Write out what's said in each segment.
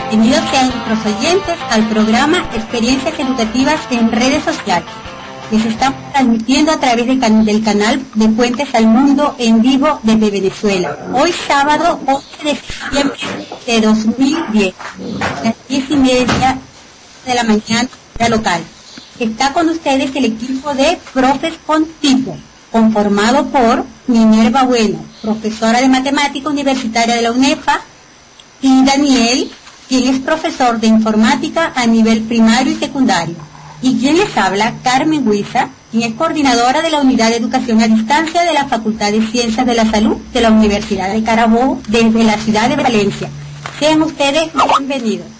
Bienvenidos sean nuestros oyentes al programa Experiencias Educativas en Redes Sociales. Les estamos transmitiendo a través del canal de Puentes al Mundo en vivo desde Venezuela. Hoy sábado 11 de septiembre de 2010, a las 10:30 de la mañana, hora local. Está con ustedes el equipo de Profes con Tipo, conformado por Minerva Bueno, profesora de matemática universitaria de la UNEFA, y Daniel, quien es profesor de informática a nivel primario y secundario. Y quien les habla, Carmen Huiza, quien es coordinadora de la Unidad de Educación a Distancia de la Facultad de Ciencias de la Salud de la Universidad de Carabobo, desde la ciudad de Valencia. Sean ustedes bienvenidos.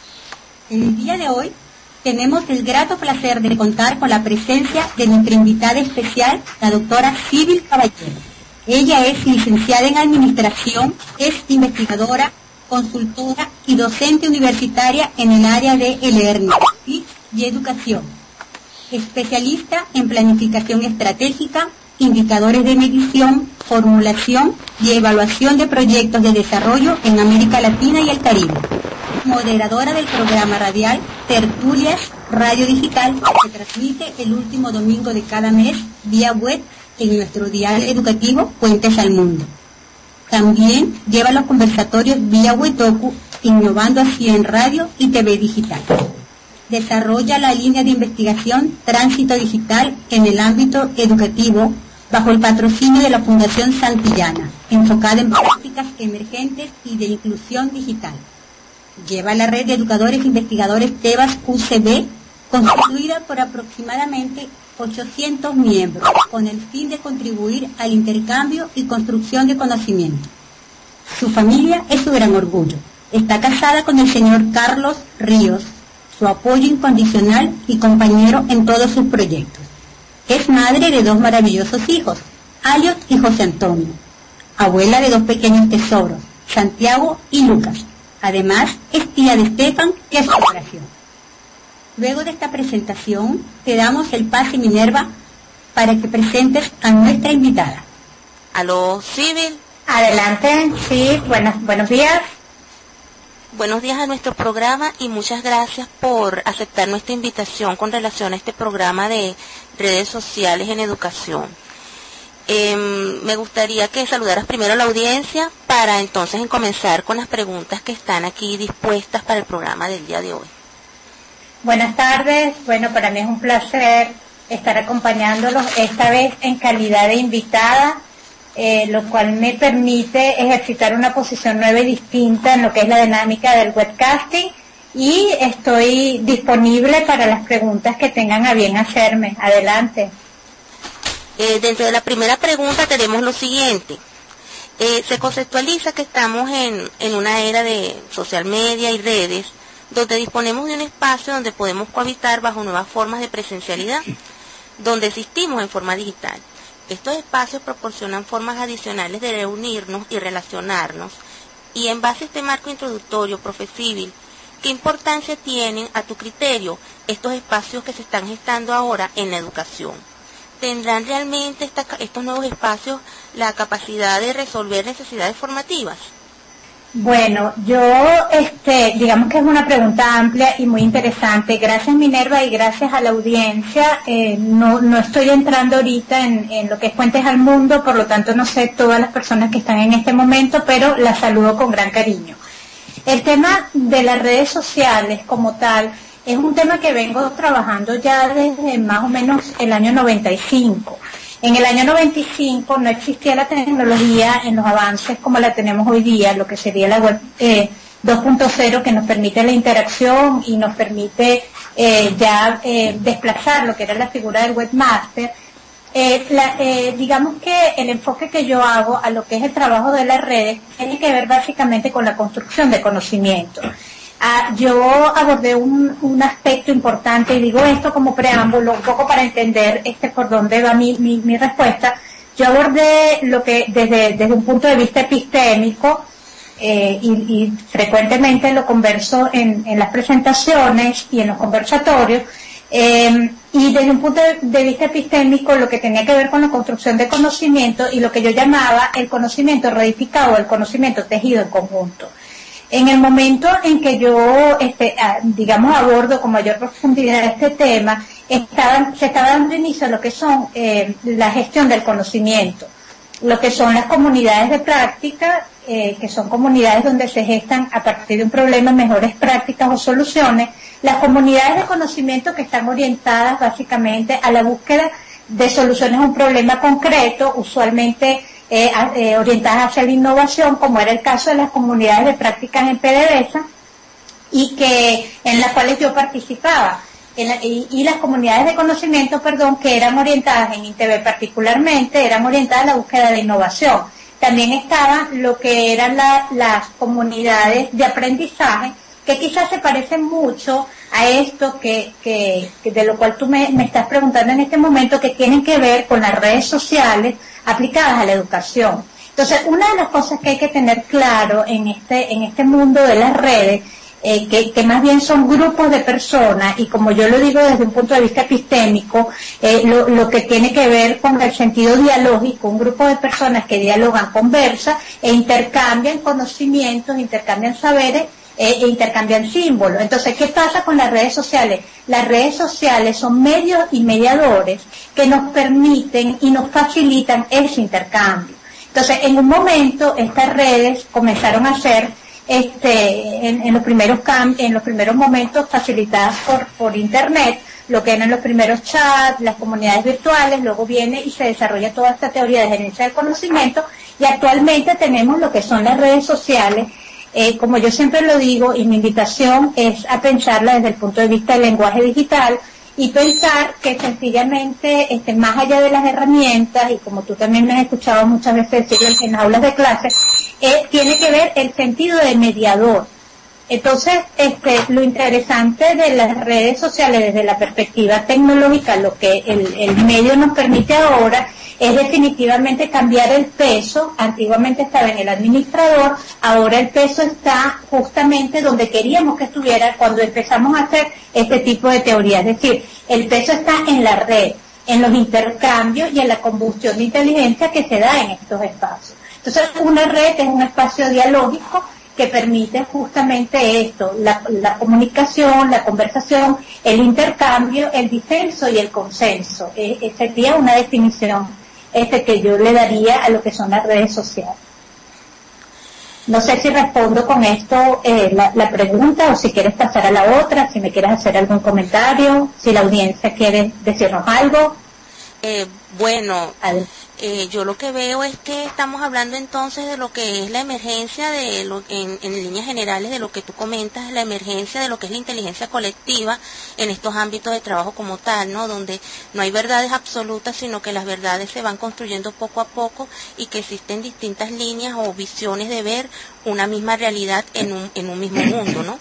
En el día de hoy tenemos el grato placer de contar con la presencia de nuestra invitada especial, la doctora Sibyl Caballero. Ella es licenciada en Administración, es investigadora, consultora y docente universitaria en el área de e-learning y educación. Especialista en planificación estratégica, indicadores de medición, formulación y evaluación de proyectos de desarrollo en América Latina y el Caribe. Moderadora del programa radial Tertulias Radio Digital, que se transmite el último domingo de cada mes vía web en nuestro diario educativo Puentes al Mundo. También lleva los conversatorios vía Wetoku, innovando así en radio y TV digital. Desarrolla la línea de investigación Tránsito Digital en el ámbito educativo bajo el patrocinio de la Fundación Santillana, enfocada en prácticas emergentes y de inclusión digital. Lleva la red de educadores e investigadores Tebas UCB, constituida por aproximadamente 800 miembros, con el fin de contribuir al intercambio y construcción de conocimiento. Su familia es su gran orgullo. Está casada con el señor Carlos Ríos, su apoyo incondicional y compañero en todos sus proyectos. Es madre de 2 maravillosos hijos, Aliot y José Antonio, abuela de 2 pequeños tesoros, Santiago y Lucas. Además, es tía de Estefan, que es su operación. Luego de esta presentación, te damos el pase, Minerva, para que presentes a nuestra invitada. Aló, Sibyl. Adelante, sí, buenos días. Buenos días a nuestro programa y muchas gracias por aceptar nuestra invitación con relación a este programa de redes sociales en educación. Me gustaría que saludaras primero a la audiencia para entonces comenzar con las preguntas que están aquí dispuestas para el programa del día de hoy. Buenas tardes, bueno, para mí es un placer estar acompañándolos, esta vez en calidad de invitada, lo cual me permite ejercitar una posición nueva y distinta en lo que es la dinámica del webcasting, y estoy disponible para las preguntas que tengan a bien hacerme. Adelante. Dentro de la primera pregunta tenemos lo siguiente. Se conceptualiza que estamos en una era de social media y redes, donde disponemos de un espacio donde podemos cohabitar bajo nuevas formas de presencialidad, donde existimos en forma digital. Estos espacios proporcionan formas adicionales de reunirnos y relacionarnos, y en base a este marco introductorio, profe Sibyl, ¿qué importancia tienen, a tu criterio, estos espacios que se están gestando ahora en la educación? ¿Tendrán realmente estos nuevos espacios la capacidad de resolver necesidades formativas? Bueno, yo, digamos que es una pregunta amplia y muy interesante. Gracias, Minerva, y gracias a la audiencia. No estoy entrando ahorita en lo que es Puentes al Mundo, por lo tanto no sé todas las personas que están en este momento, pero las saludo con gran cariño. El tema de las redes sociales como tal es un tema que vengo trabajando ya desde más o menos el año 95. En el año 95 no existía la tecnología en los avances como la tenemos hoy día, lo que sería la web 2.0, que nos permite la interacción y nos permite desplazar lo que era la figura del webmaster. Digamos que el enfoque que yo hago a lo que es el trabajo de las redes tiene que ver básicamente con la construcción de conocimiento. Yo abordé un aspecto importante, y digo esto como preámbulo, un poco para entender por dónde va mi respuesta. Yo abordé lo que desde un punto de vista epistémico, y frecuentemente lo converso en las presentaciones y en los conversatorios, y desde un punto de vista epistémico lo que tenía que ver con la construcción de conocimiento y lo que yo llamaba el conocimiento reedificado, el conocimiento tejido en conjunto. En el momento en que yo, digamos, abordo con mayor profundidad este tema, se estaba dando inicio a lo que son la gestión del conocimiento, lo que son las comunidades de práctica, que son comunidades donde se gestan a partir de un problema mejores prácticas o soluciones, las comunidades de conocimiento que están orientadas básicamente a la búsqueda de soluciones a un problema concreto, usualmente orientadas hacia la innovación, como era el caso de las comunidades de prácticas en PDVSA, y en las cuales yo participaba, y las comunidades de conocimiento, que eran orientadas en INTV particularmente, eran orientadas a la búsqueda de innovación. También estaban lo que eran las comunidades de aprendizaje, que quizás se parecen mucho a esto que de lo cual tú me estás preguntando en este momento, que tienen que ver con las redes sociales aplicadas a la educación. Entonces, una de las cosas que hay que tener claro en este mundo de las redes, que más bien son grupos de personas, y como yo lo digo desde un punto de vista epistémico, lo que tiene que ver con el sentido dialógico, un grupo de personas que dialogan, conversan e intercambian conocimientos, intercambian saberes, e intercambian símbolos. Entonces, ¿qué pasa con las redes sociales? Las redes sociales son medios y mediadores que nos permiten y nos facilitan ese intercambio. Entonces, en un momento, estas redes comenzaron a ser, en los primeros momentos, facilitadas por Internet, lo que eran los primeros chats, las comunidades virtuales, luego viene y se desarrolla toda esta teoría de gerencia del conocimiento, y actualmente tenemos lo que son las redes sociales. Como yo siempre lo digo, y mi invitación es a pensarla desde el punto de vista del lenguaje digital, y pensar que sencillamente, más allá de las herramientas, y como tú también me has escuchado muchas veces decirlo en aulas de clase, tiene que ver el sentido de mediador. Entonces, lo interesante de las redes sociales desde la perspectiva tecnológica, lo que el medio nos permite ahora, es definitivamente cambiar el peso. Antiguamente estaba en el administrador, ahora el peso está justamente donde queríamos que estuviera cuando empezamos a hacer este tipo de teoría. Es decir, el peso está en la red, en los intercambios y en la combustión de inteligencia que se da en estos espacios. Entonces, una red es un espacio dialógico que permite justamente esto, la comunicación, la conversación, el intercambio, el disenso y el consenso. Sería una definición que yo le daría a lo que son las redes sociales. No sé si respondo con esto la pregunta, o si quieres pasar a la otra, si me quieres hacer algún comentario, si la audiencia quiere decirnos algo. Yo lo que veo es que estamos hablando entonces de lo que es la emergencia en líneas generales de lo que tú comentas, la emergencia de lo que es la inteligencia colectiva en estos ámbitos de trabajo como tal, ¿no? Donde no hay verdades absolutas, sino que las verdades se van construyendo poco a poco, y que existen distintas líneas o visiones de ver una misma realidad en un mismo mundo, ¿no?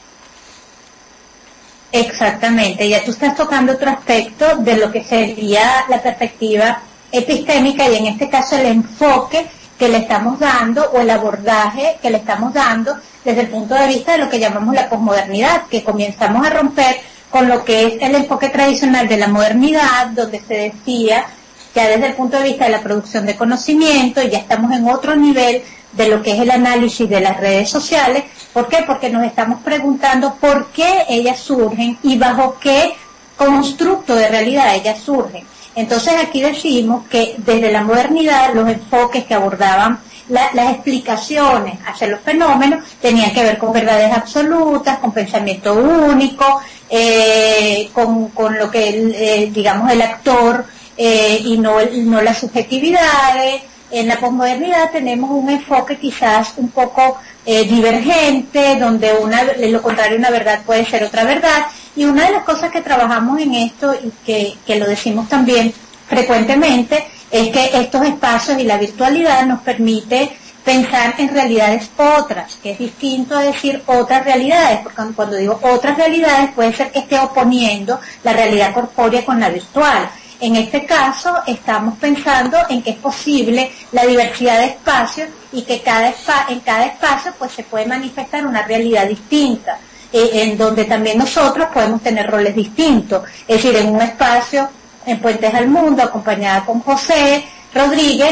Exactamente, ya tú estás tocando otro aspecto de lo que sería la perspectiva epistémica, y en este caso el enfoque que le estamos dando, o el abordaje que le estamos dando desde el punto de vista de lo que llamamos la posmodernidad, que comenzamos a romper con lo que es el enfoque tradicional de la modernidad, donde se decía ya desde el punto de vista de la producción de conocimiento, y ya estamos en otro nivel de lo que es el análisis de las redes sociales. ¿Por qué? Porque nos estamos preguntando por qué ellas surgen y bajo qué constructo de realidad ellas surgen. Entonces aquí decimos que desde la modernidad los enfoques que abordaban las explicaciones hacia los fenómenos tenían que ver con verdades absolutas, con pensamiento único, con lo que digamos el actor, y no las subjetividades. En la posmodernidad tenemos un enfoque quizás un poco divergente, donde lo contrario a una verdad puede ser otra verdad. Y una de las cosas que trabajamos en esto, y que lo decimos también frecuentemente, es que estos espacios y la virtualidad nos permite pensar en realidades otras, que es distinto a decir otras realidades, porque cuando digo otras realidades puede ser que esté oponiendo la realidad corpórea con la virtual. En este caso estamos pensando en que es posible la diversidad de espacios, y que en cada espacio pues se puede manifestar una realidad distinta, en donde también nosotros podemos tener roles distintos. Es decir, en un espacio en Puentes al Mundo, acompañada con José Rodríguez,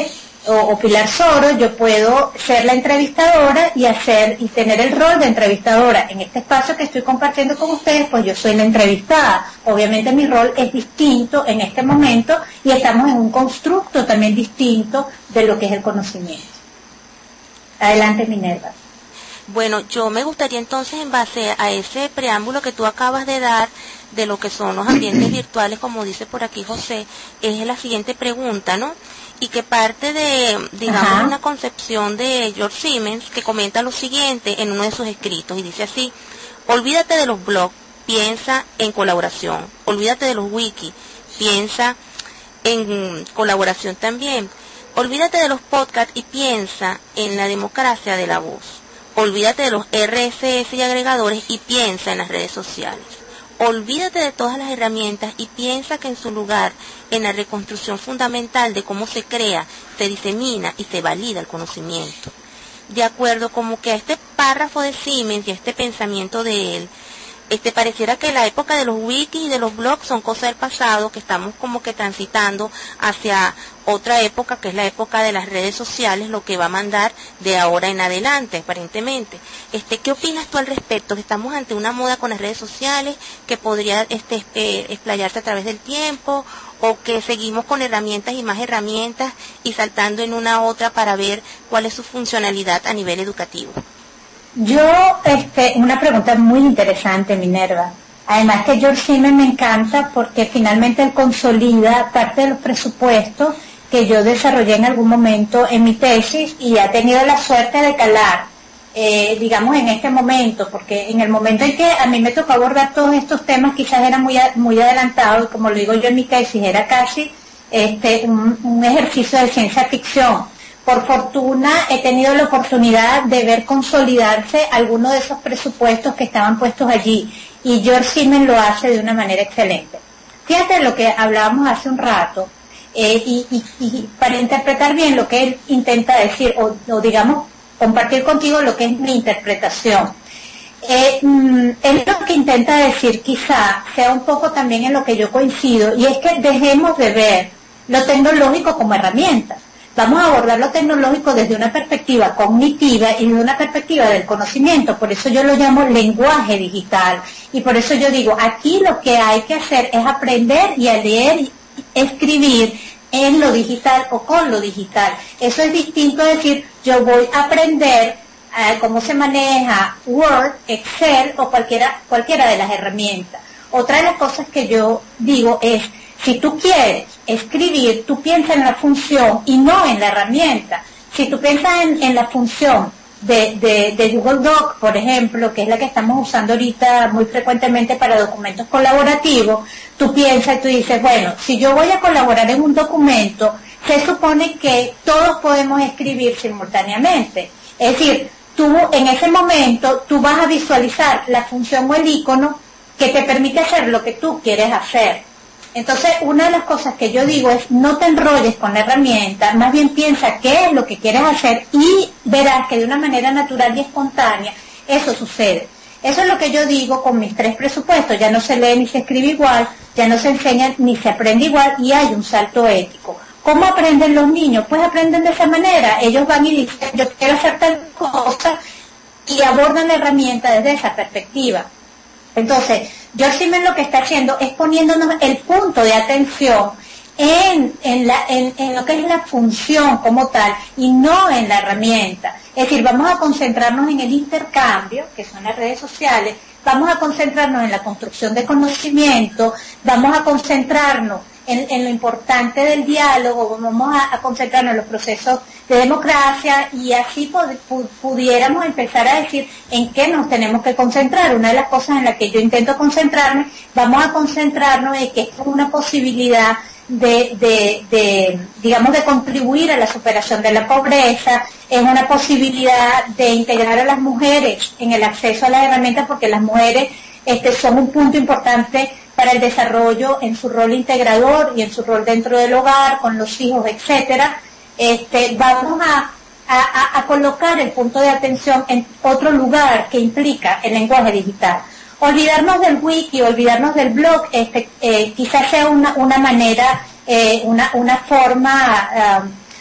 o Pilar Soro, yo puedo ser la entrevistadora y tener el rol de entrevistadora. En este espacio que estoy compartiendo con ustedes, pues yo soy la entrevistada. Obviamente mi rol es distinto en este momento y estamos en un constructo también distinto de lo que es el conocimiento. Adelante, Minerva. Bueno, yo me gustaría entonces, en base a ese preámbulo que tú acabas de dar, de lo que son los ambientes virtuales, como dice por aquí José, es la siguiente pregunta, ¿no? Y que parte de, digamos, una concepción de George Siemens, que comenta lo siguiente en uno de sus escritos, y dice así: olvídate de los blogs, piensa en colaboración. Olvídate de los wikis, piensa en colaboración también. Olvídate de los podcasts y piensa en la democracia de la voz. Olvídate de los RSS y agregadores y piensa en las redes sociales. Olvídate de todas las herramientas y piensa que en su lugar, en la reconstrucción fundamental de cómo se crea, se disemina y se valida el conocimiento. De acuerdo como que a este párrafo de Siemens y a este pensamiento de él, pareciera que la época de los wikis y de los blogs son cosas del pasado, que estamos como que transitando hacia otra época, que es la época de las redes sociales, lo que va a mandar de ahora en adelante, aparentemente. ¿Qué opinas tú al respecto? ¿Estamos ante una moda con las redes sociales que podría explayarse a través del tiempo, o que seguimos con herramientas y más herramientas y saltando en una a otra para ver cuál es su funcionalidad a nivel educativo? Una pregunta muy interesante, Minerva. Además que George Siemens me encanta porque finalmente él consolida parte de los presupuestos que yo desarrollé en algún momento en mi tesis y ha tenido la suerte de calar, digamos, en este momento, porque en el momento en que a mí me tocó abordar todos estos temas quizás era muy adelantado, y como lo digo yo en mi tesis, era casi un ejercicio de ciencia ficción. Por fortuna he tenido la oportunidad de ver consolidarse algunos de esos presupuestos que estaban puestos allí, y George Siemens lo hace de una manera excelente. Fíjate lo que hablábamos hace un rato, y para interpretar bien lo que él intenta decir, o digamos, compartir contigo lo que es mi interpretación. Él lo que intenta decir quizá sea un poco también en lo que yo coincido, y es que dejemos de ver lo tecnológico como herramienta. Vamos a abordar lo tecnológico desde una perspectiva cognitiva y de una perspectiva del conocimiento. Por eso yo lo llamo lenguaje digital. Y por eso yo digo, aquí lo que hay que hacer es aprender y a leer y escribir en lo digital o con lo digital. Eso es distinto a decir, yo voy a aprender cómo se maneja Word, Excel o cualquiera de las herramientas. Otra de las cosas que yo digo es, si tú quieres escribir, tú piensas en la función y no en la herramienta. Si tú piensas en la función de Google Doc, por ejemplo, que es la que estamos usando ahorita muy frecuentemente para documentos colaborativos, tú piensas y tú dices, bueno, si yo voy a colaborar en un documento, se supone que todos podemos escribir simultáneamente. Es decir, tú en ese momento, tú vas a visualizar la función o el icono que te permite hacer lo que tú quieres hacer. Entonces, una de las cosas que yo digo es, no te enrolles con la herramienta, más bien piensa qué es lo que quieres hacer y verás que de una manera natural y espontánea eso sucede. Eso es lo que yo digo con mis 3 presupuestos. Ya no se lee ni se escribe igual, ya no se enseña ni se aprende igual y hay un salto ético. ¿Cómo aprenden los niños? Pues aprenden de esa manera. Ellos van y dicen, yo quiero hacer tal cosa, y abordan la herramienta desde esa perspectiva. Entonces, George Siemens lo que está haciendo es poniéndonos el punto de atención en lo que es la función como tal y no en la herramienta. Es decir, vamos a concentrarnos en el intercambio, que son las redes sociales, vamos a concentrarnos en la construcción de conocimiento, vamos a concentrarnos en lo importante del diálogo, vamos a concentrarnos en los procesos de democracia, y así pudiéramos empezar a decir en qué nos tenemos que concentrar. Una de las cosas en las que yo intento concentrarme, vamos a concentrarnos en que es una posibilidad digamos, de contribuir a la superación de la pobreza, es una posibilidad de integrar a las mujeres en el acceso a las herramientas, porque las mujeres son un punto importante para el desarrollo en su rol integrador y en su rol dentro del hogar, con los hijos, etcétera. Vamos a colocar el punto de atención en otro lugar que implica el lenguaje digital. Olvidarnos del wiki, olvidarnos del blog, quizás sea una manera, una forma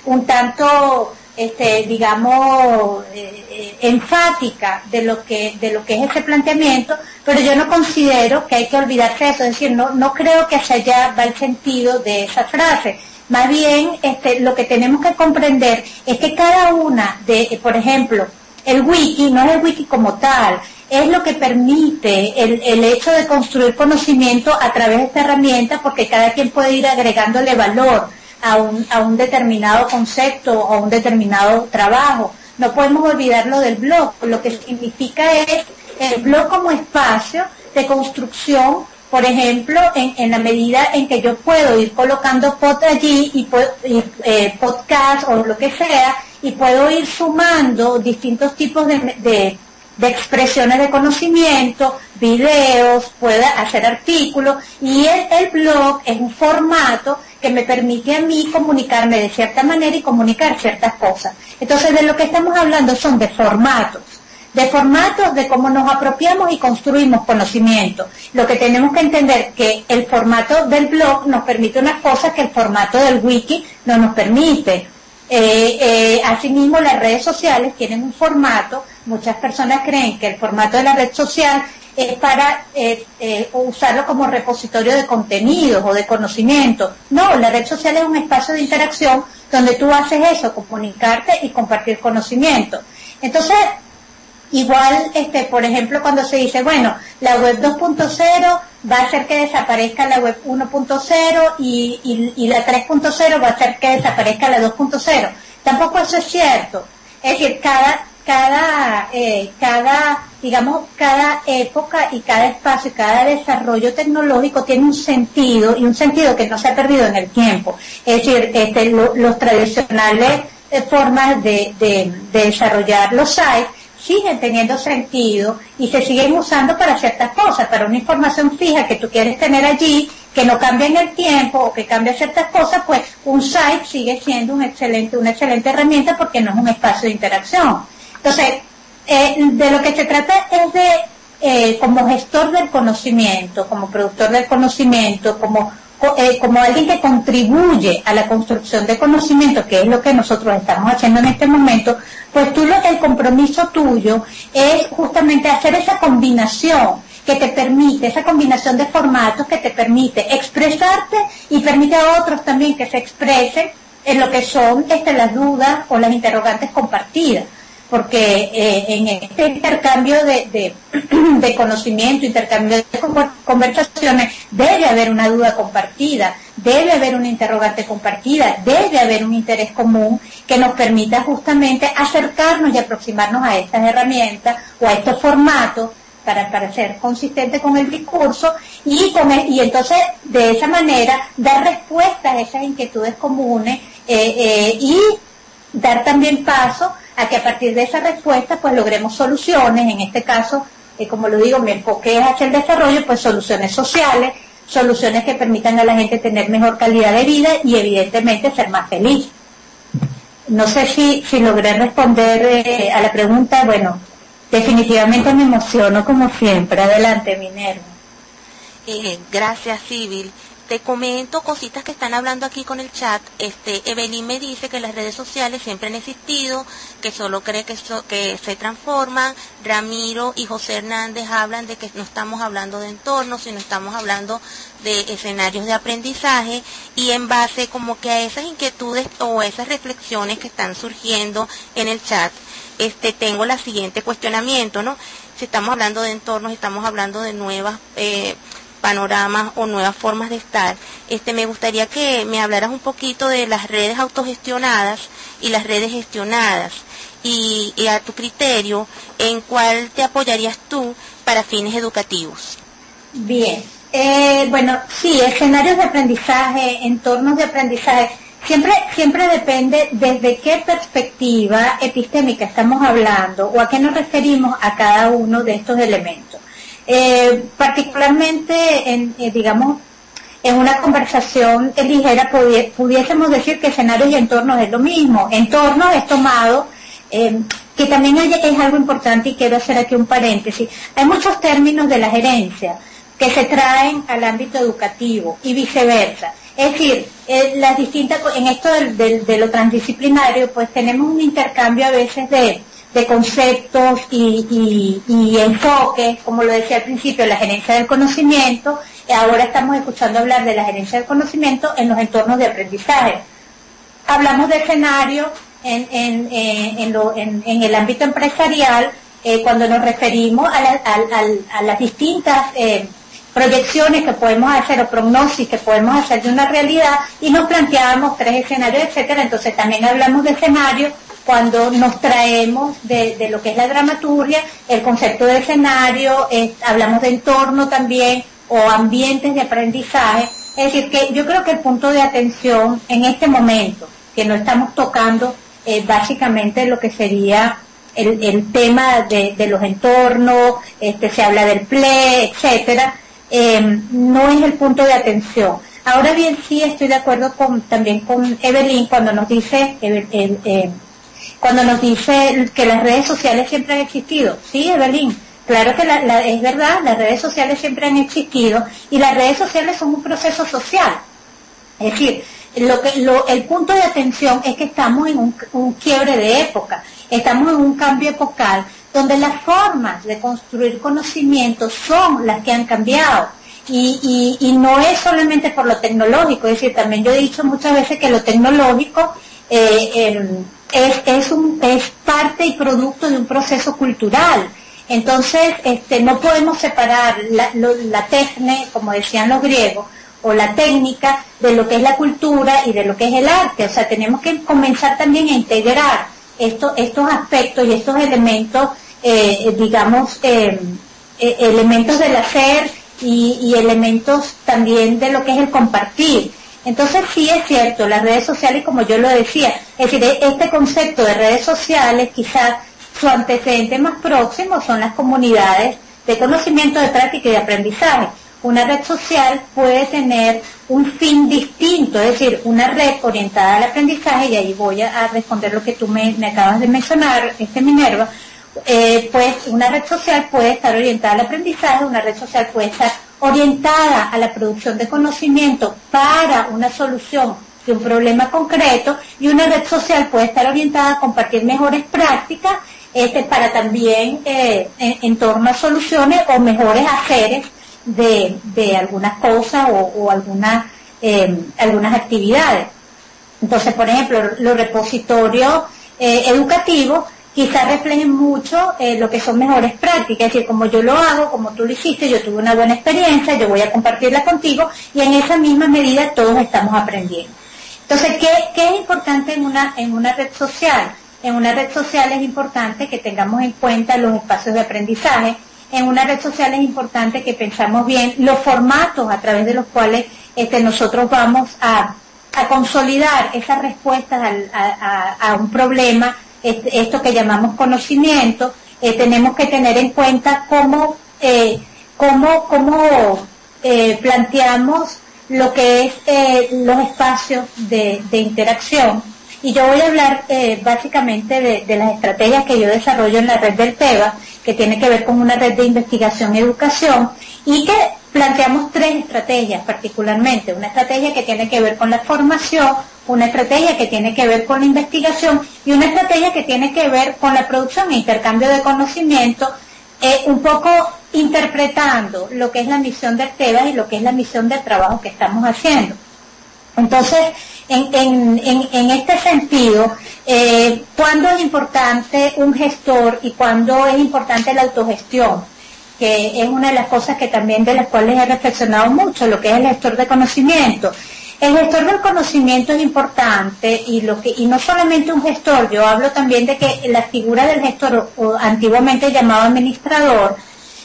un tanto digamos enfática de lo que es ese planteamiento, pero yo no considero que hay que olvidarse de eso, es decir, no creo que hacia allá va el sentido de esa frase. Más bien, lo que tenemos que comprender es que cada una de, por ejemplo, el wiki no es el wiki como tal, es lo que permite el hecho de construir conocimiento a través de esta herramienta, porque cada quien puede ir agregándole valor a un determinado concepto o a un determinado trabajo. No podemos olvidarlo del blog, lo que significa es el blog como espacio de construcción. Por ejemplo, en la medida en que yo puedo ir colocando allí y podcast o lo que sea, y puedo ir sumando distintos tipos de expresiones de conocimiento, videos, puedo hacer artículos, y el blog es un formato que me permite a mí comunicarme de cierta manera y comunicar ciertas cosas. Entonces, de lo que estamos hablando son de formatos de cómo nos apropiamos y construimos conocimiento. Lo que tenemos que entender que el formato del blog nos permite unas cosas que el formato del wiki no nos permite. Asimismo, las redes sociales tienen un formato. Muchas personas creen que el formato de la red social es para usarlo como repositorio de contenidos o de conocimiento. No, la red social es un espacio de interacción donde tú haces eso, comunicarte y compartir conocimiento. Entonces, igual, por ejemplo, cuando se dice, bueno, la web 2.0 va a hacer que desaparezca la web 1.0 y la 3.0 va a hacer que desaparezca la 2.0. Tampoco eso es cierto. Es decir, cada época y cada espacio y cada desarrollo tecnológico tiene un sentido, y un sentido que no se ha perdido en el tiempo. Es decir, los tradicionales formas de desarrollar los sites siguen teniendo sentido y se siguen usando para ciertas cosas, para una información fija que tú quieres tener allí, que no cambia en el tiempo o que cambia ciertas cosas, pues un site sigue siendo una excelente herramienta porque no es un espacio de interacción. Entonces, de lo que se trata es de, como gestor del conocimiento, como productor del conocimiento, como alguien que contribuye a la construcción de conocimiento, que es lo que nosotros estamos haciendo en este momento, pues el compromiso tuyo es justamente hacer esa combinación que te permite, esa combinación de formatos que te permite expresarte y permite a otros también que se expresen en lo que son las dudas o las interrogantes compartidas. Porque en este intercambio de conocimiento, intercambio de conversaciones, debe haber una duda compartida, debe haber una interrogante compartida, debe haber un interés común que nos permita justamente acercarnos y aproximarnos a estas herramientas o a estos formatos para ser consistente con el discurso y entonces de esa manera dar respuestas a esas inquietudes comunes y dar también paso a que a partir de esa respuesta pues logremos soluciones. En este caso, como lo digo, mi enfoque es hacia el desarrollo, pues soluciones sociales, soluciones que permitan a la gente tener mejor calidad de vida y evidentemente ser más feliz. No sé si logré responder a la pregunta. Bueno, definitivamente me emociono como siempre. Adelante, Minerva. Gracias, Sibyl. Te comento cositas que están hablando aquí con el chat. Evelyn me dice que las redes sociales siempre han existido, que solo cree que se transforman. Ramiro y José Hernández hablan de que no estamos hablando de entornos, sino estamos hablando de escenarios de aprendizaje, y en base como que a esas inquietudes o esas reflexiones que están surgiendo en el chat, tengo la siguiente cuestionamiento, ¿no? Si estamos hablando de entornos, estamos hablando de nuevas panoramas o nuevas formas de estar. Me gustaría que me hablaras un poquito de las redes autogestionadas y las redes gestionadas, y a tu criterio, ¿en cuál te apoyarías tú para fines educativos? Bien, bueno, sí, escenarios de aprendizaje, entornos de aprendizaje, siempre depende desde qué perspectiva epistémica estamos hablando o a qué nos referimos a cada uno de estos elementos. Particularmente digamos en una conversación ligera pudiésemos decir que escenarios y entornos es lo mismo. Entornos es tomado, que también es algo importante, y quiero hacer aquí un paréntesis. Hay muchos términos de la gerencia que se traen al ámbito educativo y viceversa. Es decir, las distintas, en esto de lo transdisciplinario, pues tenemos un intercambio a veces de conceptos y enfoques, como lo decía al principio, la gerencia del conocimiento. Ahora estamos escuchando hablar de la gerencia del conocimiento en los entornos de aprendizaje. Hablamos de escenario en el ámbito empresarial, cuando nos referimos a las distintas proyecciones que podemos hacer o prognosis que podemos hacer de una realidad, y nos planteábamos 3 escenarios, etcétera. Entonces también hablamos de escenarios cuando nos traemos de lo que es la dramaturgia, el concepto de escenario, hablamos de entorno también, o ambientes de aprendizaje. Es decir, que yo creo que el punto de atención en este momento, que no estamos tocando básicamente lo que sería el tema de los entornos, se habla del PLE, etcétera, no es el punto de atención. Ahora bien, sí estoy de acuerdo también con Evelyn cuando nos dice que las redes sociales siempre han existido. Sí, Evelyn, claro que es verdad, las redes sociales siempre han existido, y las redes sociales son un proceso social. Es decir, el punto de atención es que estamos en un quiebre de época, estamos en un cambio epocal, donde las formas de construir conocimiento son las que han cambiado, y no es solamente por lo tecnológico. Es decir, también yo he dicho muchas veces que lo tecnológico es parte y producto de un proceso cultural. Entonces, no podemos separar la tecne, como decían los griegos, o la técnica, de lo que es la cultura y de lo que es el arte. O sea, tenemos que comenzar también a integrar estos aspectos y estos elementos, elementos del hacer y elementos también de lo que es el compartir. Entonces sí es cierto, las redes sociales, como yo lo decía, es decir, este concepto de redes sociales, quizás su antecedente más próximo son las comunidades de conocimiento, de práctica y de aprendizaje. Una red social puede tener un fin distinto, es decir, una red orientada al aprendizaje, y ahí voy a responder lo que tú me acabas de mencionar, Minerva. Pues una red social puede estar orientada al aprendizaje, una red social puede estar orientada a la producción de conocimiento para una solución de un problema concreto, y una red social puede estar orientada a compartir mejores prácticas para también en torno a soluciones o mejores haceres de algunas cosas o algunas actividades. Entonces, por ejemplo, los repositorios educativos quizás reflejen mucho lo que son mejores prácticas. Es decir, como yo lo hago, como tú lo hiciste, yo tuve una buena experiencia, yo voy a compartirla contigo, y en esa misma medida todos estamos aprendiendo. Entonces, ¿qué es importante en una red social? En una red social es importante que tengamos en cuenta los espacios de aprendizaje. En una red social es importante que pensamos bien los formatos a través de los cuales nosotros vamos a consolidar esas respuestas a un problema, esto que llamamos conocimiento. Tenemos que tener en cuenta cómo planteamos lo que es los espacios de interacción. Y yo voy a hablar básicamente de las estrategias que yo desarrollo en la red del TEBA, que tiene que ver con una red de investigación y educación, y que planteamos 3 estrategias particularmente. Una estrategia que tiene que ver con la formación, una estrategia que tiene que ver con la investigación, y una estrategia que tiene que ver con la producción e intercambio de conocimiento, un poco interpretando lo que es la misión del TEBA y lo que es la misión del trabajo que estamos haciendo. Entonces, en este sentido, ¿cuándo es importante un gestor y cuándo es importante la autogestión? Que es una de las cosas que también de las cuales he reflexionado mucho, lo que es el gestor de conocimiento. El gestor del conocimiento es importante, y no solamente un gestor, yo hablo también de que la figura del gestor, o antiguamente llamado administrador,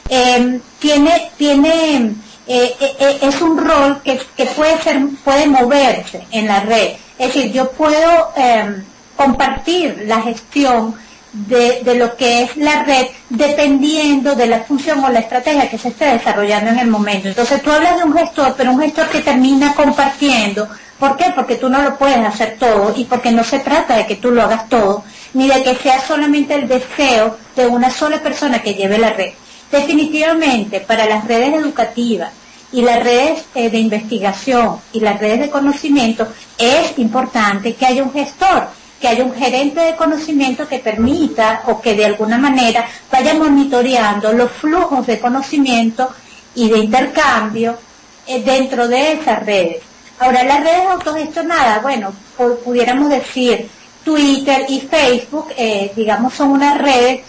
es un rol que puede moverse en la red. Es decir, yo puedo compartir la gestión de lo que es la red dependiendo de la función o la estrategia que se esté desarrollando en el momento. Entonces tú hablas de un gestor, pero un gestor que termina compartiendo. ¿Por qué? Porque tú no lo puedes hacer todo, y porque no se trata de que tú lo hagas todo, ni de que sea solamente el deseo de una sola persona que lleve la red. Definitivamente, para las redes educativas y las redes de investigación y las redes de conocimiento, es importante que haya un gestor, que haya un gerente de conocimiento que permita o que de alguna manera vaya monitoreando los flujos de conocimiento y de intercambio dentro de esas redes. Ahora, las redes autogestionadas, bueno, pudiéramos decir Twitter y Facebook, digamos, son unas redes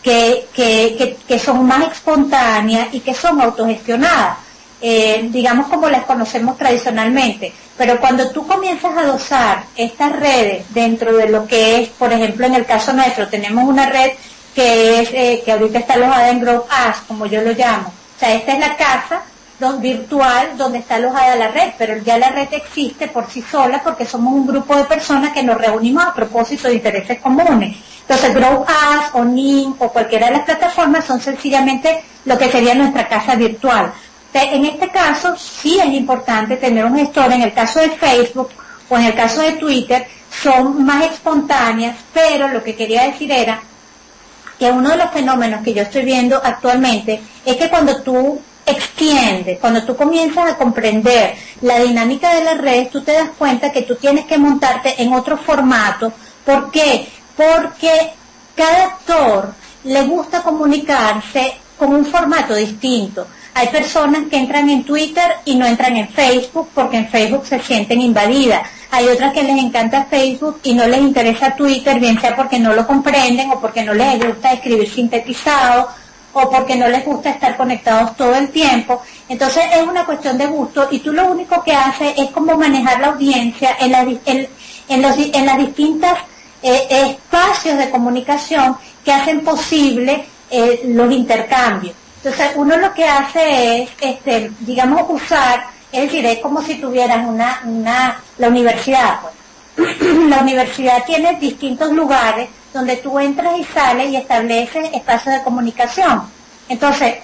que son más espontáneas y que son autogestionadas, digamos como las conocemos tradicionalmente. Pero cuando tú comienzas a dosar estas redes dentro de lo que es, por ejemplo, en el caso nuestro, tenemos una red que ahorita está alojada en Grow Us, como yo lo llamo. O sea, esta es la casa virtual donde está alojada la red, pero ya la red existe por sí sola porque somos un grupo de personas que nos reunimos a propósito de intereses comunes. Entonces, Grow Us o NIN o cualquiera de las plataformas son sencillamente lo que sería nuestra casa virtual. En este caso, sí es importante tener un gestor. En el caso de Facebook o en el caso de Twitter, son más espontáneas, pero lo que quería decir era que uno de los fenómenos que yo estoy viendo actualmente es que cuando tú extiendes, cuando tú comienzas a comprender la dinámica de las redes, tú te das cuenta que tú tienes que montarte en otro formato. ¿Por qué? Porque cada actor le gusta comunicarse con un formato distinto. Hay personas que entran en Twitter y no entran en Facebook porque en Facebook se sienten invadidas. Hay otras que les encanta Facebook y no les interesa Twitter, bien sea porque no lo comprenden o porque no les gusta escribir sintetizado o porque no les gusta estar conectados todo el tiempo. Entonces es una cuestión de gusto y tú lo único que haces es como manejar la audiencia en las distintas espacios de comunicación que hacen posible los intercambios. Entonces uno lo que hace es, digamos, usar, es decir, es como si tuvieras la universidad, pues. La universidad tiene distintos lugares donde tú entras y sales y estableces espacios de comunicación. Entonces,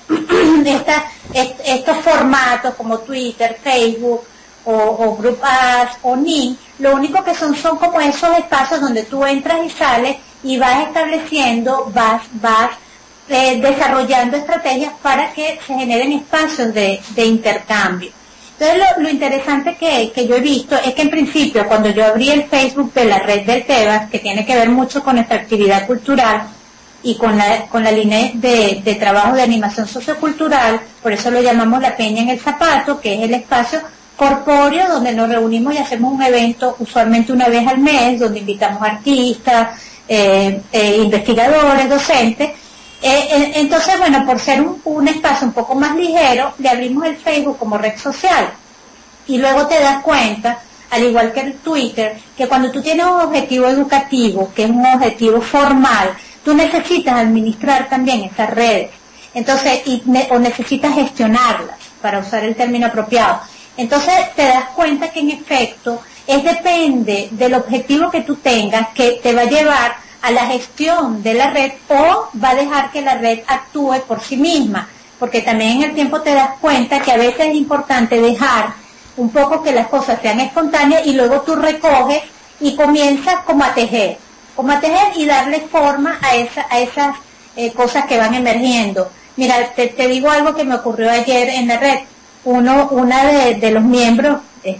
estos formatos como Twitter, Facebook o Group Us o NIN, lo único que son como esos espacios donde tú entras y sales y vas estableciendo, vas desarrollando estrategias para que se generen espacios de intercambio. Entonces lo interesante que yo he visto es que en principio cuando yo abrí el Facebook de la red del Tebas, que tiene que ver mucho con nuestra actividad cultural y con la línea de trabajo de animación sociocultural, por eso lo llamamos la Peña en el Zapato, que es el espacio corpóreo donde nos reunimos y hacemos un evento usualmente una vez al mes, donde invitamos artistas, investigadores, docentes. Entonces, bueno, por ser un espacio un poco más ligero, le abrimos el Facebook como red social. Y luego te das cuenta, al igual que el Twitter, que cuando tú tienes un objetivo educativo, que es un objetivo formal, tú necesitas administrar también esas redes. Entonces, o necesitas gestionarlas, para usar el término apropiado. Entonces, te das cuenta que en efecto, depende del objetivo que tú tengas, que te va a llevar a la gestión de la red o va a dejar que la red actúe por sí misma, porque también en el tiempo te das cuenta que a veces es importante dejar un poco que las cosas sean espontáneas y luego tú recoges y comienzas como a tejer y darle forma a esas cosas que van emergiendo. Mira, te digo algo que me ocurrió ayer en la red. Una de los miembros,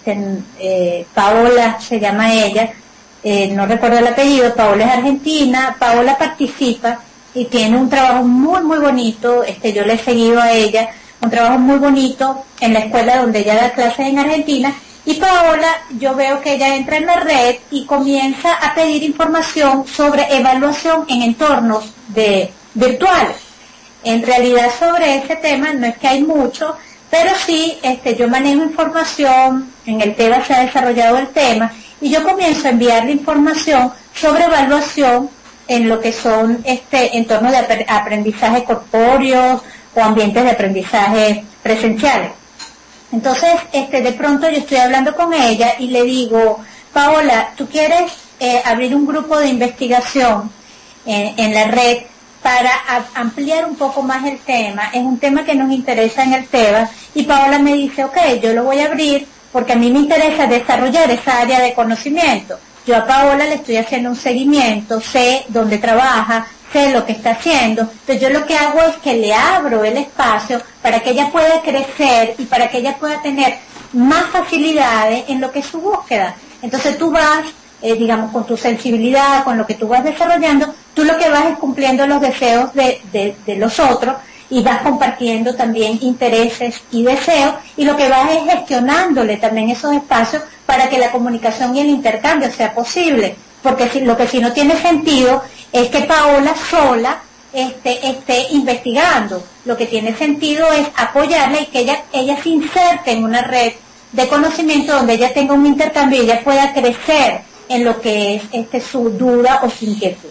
Paola se llama ella, no recuerdo el apellido, Paola es argentina, Paola participa y tiene un trabajo muy muy bonito, yo le he seguido a ella, un trabajo muy bonito en la escuela donde ella da clases en Argentina, y Paola, yo veo que ella entra en la red y comienza a pedir información sobre evaluación en entornos virtuales. En realidad sobre ese tema no es que hay mucho, pero sí, yo manejo información, en el TEBA se ha desarrollado el tema, y yo comienzo a enviarle información sobre evaluación en lo que son entornos de aprendizaje corpóreos o ambientes de aprendizaje presenciales. Entonces, de pronto yo estoy hablando con ella y le digo, Paola, ¿tú quieres abrir un grupo de investigación en la red para ampliar un poco más el tema? Es un tema que nos interesa en el TEBA, y Paola me dice, ok, yo lo voy a abrir porque a mí me interesa desarrollar esa área de conocimiento. Yo a Paola le estoy haciendo un seguimiento, sé dónde trabaja, sé lo que está haciendo. Entonces yo lo que hago es que le abro el espacio para que ella pueda crecer y para que ella pueda tener más facilidades en lo que es su búsqueda. Entonces tú vas, digamos, con tu sensibilidad, con lo que tú vas desarrollando, tú lo que vas es cumpliendo los deseos de los otros y vas compartiendo también intereses y deseos, y lo que vas es gestionándole también esos espacios para que la comunicación y el intercambio sea posible. Porque lo que sí no tiene sentido es que Paola sola esté investigando. Lo que tiene sentido es apoyarla y que ella se inserte en una red de conocimiento donde ella tenga un intercambio y ella pueda crecer en lo que es su duda o su inquietud.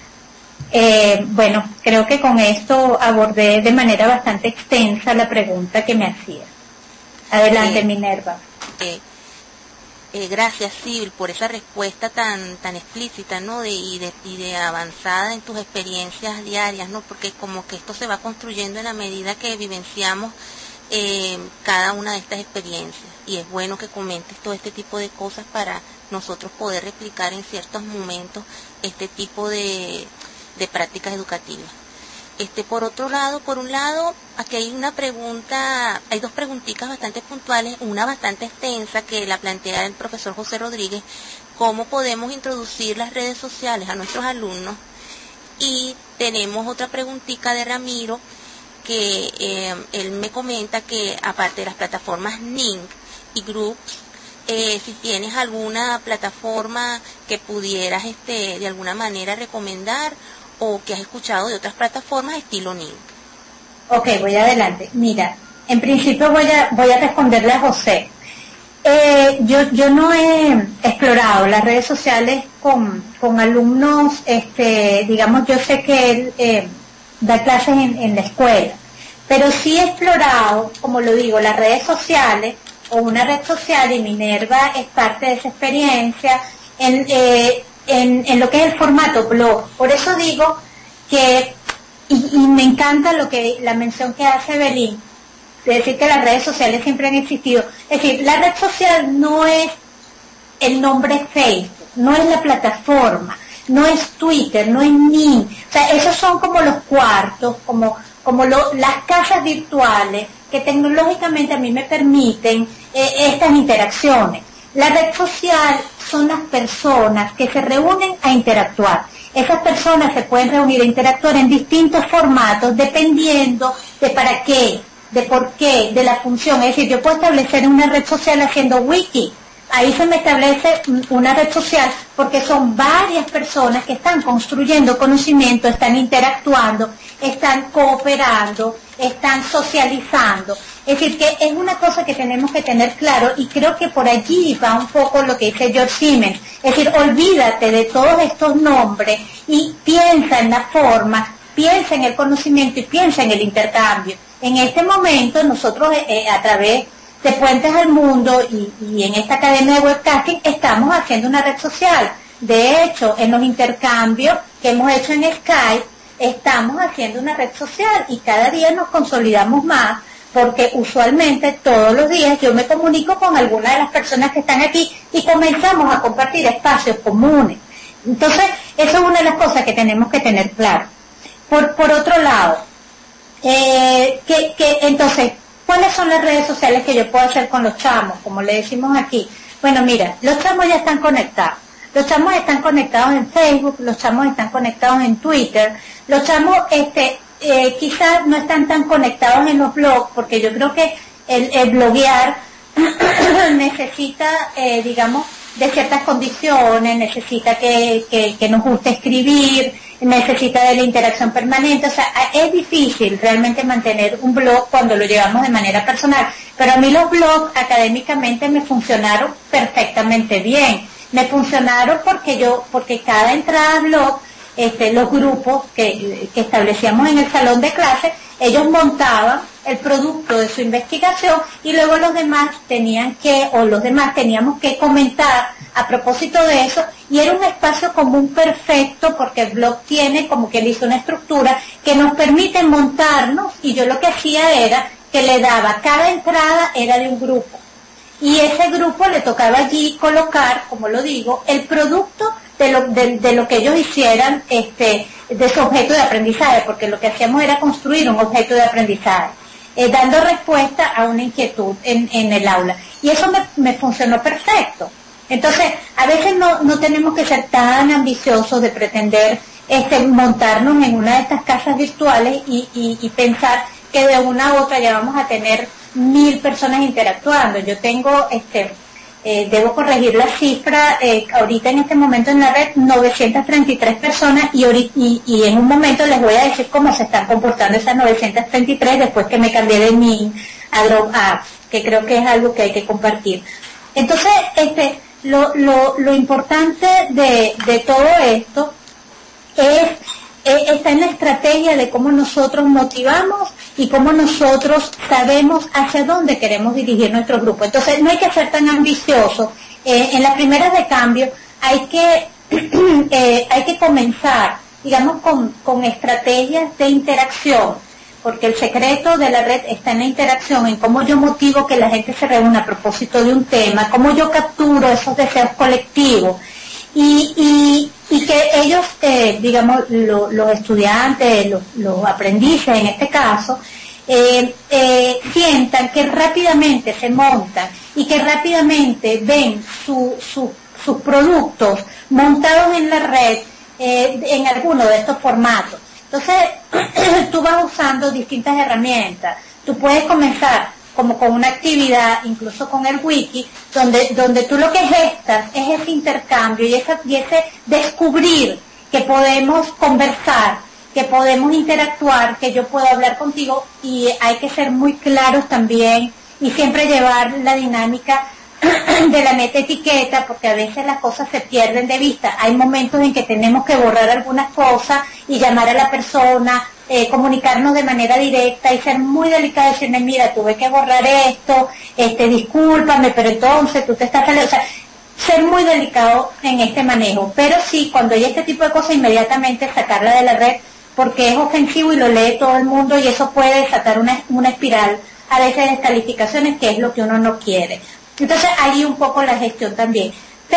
Bueno, creo que con esto abordé de manera bastante extensa la pregunta que me hacía. Adelante, Minerva. Gracias, Sibyl, por esa respuesta tan explícita, ¿no? Y de avanzada en tus experiencias diarias, ¿no? Porque como que esto se va construyendo en la medida que vivenciamos cada una de estas experiencias. Y es bueno que comentes todo este tipo de cosas para nosotros poder replicar en ciertos momentos este tipo de prácticas educativas. Por un lado, aquí hay una pregunta, hay dos preguntitas bastante puntuales, una bastante extensa que la plantea el profesor José Rodríguez: ¿cómo podemos introducir las redes sociales a nuestros alumnos? Y tenemos otra preguntita de Ramiro, que él me comenta que aparte de las plataformas Ning y Groups, si tienes alguna plataforma que pudieras de alguna manera recomendar, o que has escuchado de otras plataformas estilo Ning. Ok, voy adelante. Mira, en principio voy a responderle a José. Yo no he explorado las redes sociales con alumnos, digamos, yo sé que él da clases en la escuela, pero sí he explorado, como lo digo, las redes sociales o una red social, y Minerva es parte de esa experiencia, en lo que es el formato blog. Por eso digo que, y me encanta la mención que hace Belín, de decir que las redes sociales siempre han existido. Es decir, la red social no es el nombre Facebook, no es la plataforma, no es Twitter, no es Ning. O sea, esos son como los cuartos, como las casas virtuales que tecnológicamente a mí me permiten estas interacciones. La red social son las personas que se reúnen a interactuar. Esas personas se pueden reunir a interactuar en distintos formatos dependiendo de para qué, de por qué, de la función. Es decir, yo puedo establecer una red social haciendo wiki. Ahí se me establece una red social porque son varias personas que están construyendo conocimiento, están interactuando, están cooperando, están socializando. Es decir, que es una cosa que tenemos que tener claro, y creo que por allí va un poco lo que dice George Siemens. Es decir, olvídate de todos estos nombres y piensa en la forma, piensa en el conocimiento y piensa en el intercambio. En este momento nosotros a través de Puentes al Mundo y en esta academia de webcasting estamos haciendo una red social. De hecho, en los intercambios que hemos hecho en Skype estamos haciendo una red social y cada día nos consolidamos más, porque usualmente todos los días yo me comunico con alguna de las personas que están aquí y comenzamos a compartir espacios comunes. Entonces, eso es una de las cosas que tenemos que tener claro. Por otro lado, entonces, ¿cuáles son las redes sociales que yo puedo hacer con los chamos, como le decimos aquí? Bueno, mira, los chamos ya están conectados. Los chamos están conectados en Facebook, los chamos están conectados en Twitter, los chamos quizás no están tan conectados en los blogs, porque yo creo que el bloguear necesita, digamos, de ciertas condiciones, necesita que nos guste escribir, necesita de la interacción permanente. O sea, es difícil realmente mantener un blog cuando lo llevamos de manera personal, pero a mí los blogs académicamente me funcionaron perfectamente bien. Me funcionaron porque cada entrada al blog, los grupos que establecíamos en el salón de clase, ellos montaban el producto de su investigación y luego los demás teníamos que comentar a propósito de eso, y era un espacio común perfecto porque el blog tiene, como que él hizo, una estructura que nos permite montarnos, y yo lo que hacía era que le daba, cada entrada era de un grupo, y ese grupo le tocaba allí colocar, como lo digo, el producto de lo que ellos hicieran de su objeto de aprendizaje, porque lo que hacíamos era construir un objeto de aprendizaje, dando respuesta a una inquietud en el aula. Y eso me funcionó perfecto. Entonces, a veces no tenemos que ser tan ambiciosos de pretender montarnos en una de estas casas virtuales y pensar que de una u otra ya vamos a tener 1000 personas interactuando. Yo tengo, debo corregir la cifra, ahorita en este momento en la red 933 personas y en un momento les voy a decir cómo se están comportando esas 933 después que me cambié de mi a Grow Apps, que creo que es algo que hay que compartir. Entonces, lo importante de todo esto está en la estrategia de cómo nosotros motivamos y cómo nosotros sabemos hacia dónde queremos dirigir nuestro grupo. Entonces no hay que ser tan ambiciosos. En las primeras de cambio hay que comenzar, digamos, con estrategias de interacción, porque el secreto de la red está en la interacción, en cómo yo motivo que la gente se reúna a propósito de un tema, cómo yo capturo esos deseos colectivos y que ellos, digamos, los estudiantes, los aprendices en este caso, sientan que rápidamente se montan y que rápidamente ven sus productos montados en la red en alguno de estos formatos. Entonces, tú vas usando distintas herramientas. Tú puedes comenzar como con una actividad, incluso con el wiki, donde tú lo que gestas es ese intercambio y ese descubrir que podemos conversar, que podemos interactuar, que yo puedo hablar contigo, y hay que ser muy claros también y siempre llevar la dinámica de la meta etiqueta, porque a veces las cosas se pierden de vista. Hay momentos en que tenemos que borrar algunas cosas y llamar a la persona, comunicarnos de manera directa y ser muy delicado, decirle, mira, tuve que borrar esto, discúlpame, pero entonces tú te estás saliendo, o sea, ser muy delicado en este manejo. Pero sí, cuando hay este tipo de cosas, inmediatamente sacarla de la red, porque es ofensivo y lo lee todo el mundo y eso puede desatar una espiral a veces de descalificaciones, que es lo que uno no quiere. Entonces ahí un poco la gestión también.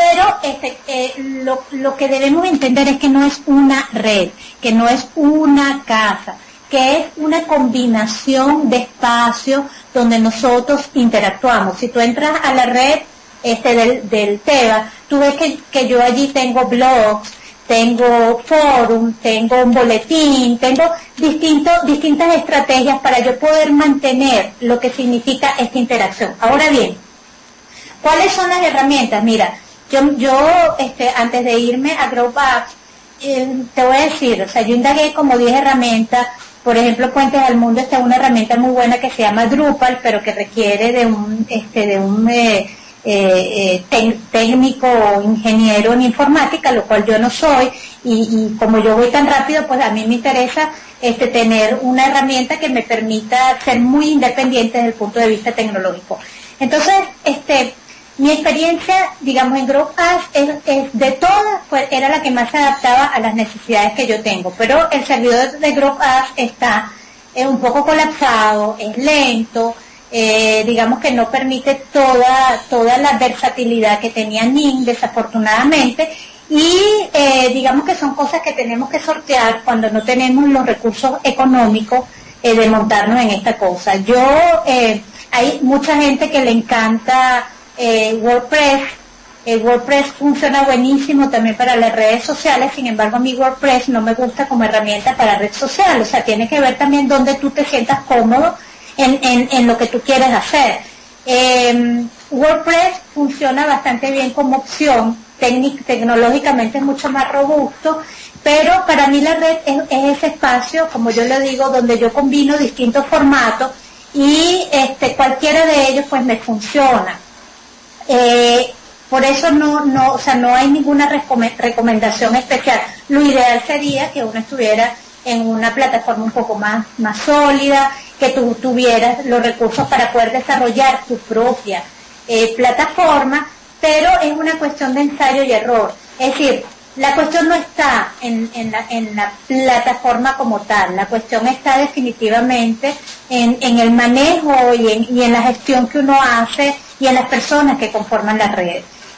Pero lo que debemos entender es que no es una red, que no es una casa, que es una combinación de espacios donde nosotros interactuamos. Si tú entras a la red del TEBA, tú ves que yo allí tengo blogs, tengo forum, tengo un boletín, tengo distintas estrategias para yo poder mantener lo que significa esta interacción. Ahora bien, ¿cuáles son las herramientas? Mira, yo antes de irme a Grow Apps, te voy a decir, o sea, yo indagué como 10 herramientas. Por ejemplo, Puentes al Mundo está una herramienta muy buena que se llama Drupal, pero que requiere de un técnico o ingeniero en informática, lo cual yo no soy, y como yo voy tan rápido, pues a mí me interesa tener una herramienta que me permita ser muy independiente desde el punto de vista tecnológico. Entonces, mi experiencia, digamos, en Grow Apps es de todas, pues era la que más se adaptaba a las necesidades que yo tengo, pero el servidor de Grow Apps está un poco colapsado, es lento, digamos que no permite toda la versatilidad que tenía NIM, desafortunadamente, y digamos que son cosas que tenemos que sortear cuando no tenemos los recursos económicos de montarnos en esta cosa. Hay mucha gente que le encanta WordPress. WordPress funciona buenísimo también para las redes sociales, sin embargo a mí WordPress no me gusta como herramienta para red social, o sea, tiene que ver también donde tú te sientas cómodo en lo que tú quieres hacer. WordPress funciona bastante bien como opción, tecnológicamente es mucho más robusto, pero para mí la red es ese espacio, como yo le digo, donde yo combino distintos formatos y cualquiera de ellos pues me funciona. Por eso o sea, no hay ninguna recomendación especial. Lo ideal sería que uno estuviera en una plataforma un poco más sólida, que tú tuvieras los recursos para poder desarrollar tu propia plataforma, pero es una cuestión de ensayo y error. Es decir, la cuestión no está en la plataforma como tal, la cuestión está definitivamente en el manejo y en la gestión que uno hace y en las personas que conforman la red.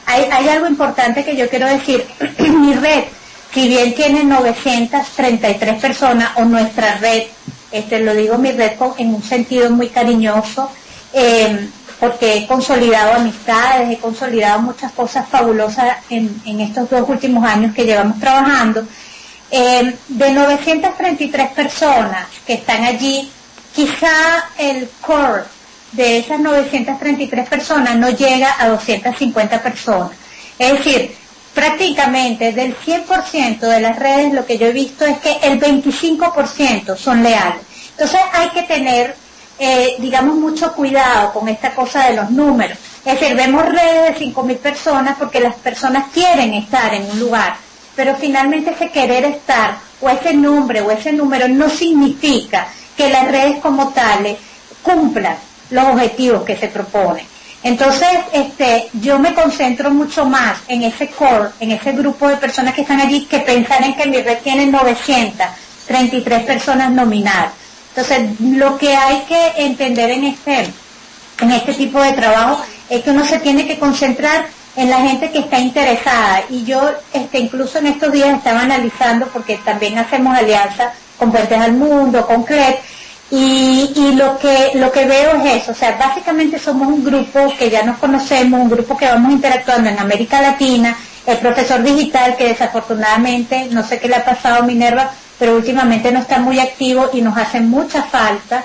hay algo importante que yo quiero decir. Mi red, si bien tiene 933 personas, o nuestra red, lo digo mi red en un sentido muy cariñoso, porque he consolidado amistades, he consolidado muchas cosas fabulosas en estos 2 últimos años que llevamos trabajando. De 933 personas que están allí, quizá el core de esas 933 personas no llega a 250 personas. Es decir, prácticamente del 100% de las redes lo que yo he visto es que el 25% son leales. Entonces hay que tener, digamos, mucho cuidado con esta cosa de los números. Es decir, vemos redes de 5.000 personas porque las personas quieren estar en un lugar, pero finalmente ese querer estar, o ese nombre, o ese número, no significa que las redes como tales cumplan los objetivos que se proponen. Entonces, yo me concentro mucho más en ese core, en ese grupo de personas que están allí, que pensar en que mi red tiene 933 personas nominadas. Entonces, lo que hay que entender en este tipo de trabajo es que uno se tiene que concentrar en la gente que está interesada. Y yo, incluso en estos días estaba analizando, porque también hacemos alianza con Puentes al Mundo, con CLEP, y lo que veo es eso. O sea, básicamente somos un grupo que ya nos conocemos, un grupo que vamos interactuando en América Latina. El profesor digital, que desafortunadamente, no sé qué le ha pasado a Minerva, pero últimamente no está muy activo y nos hace mucha falta,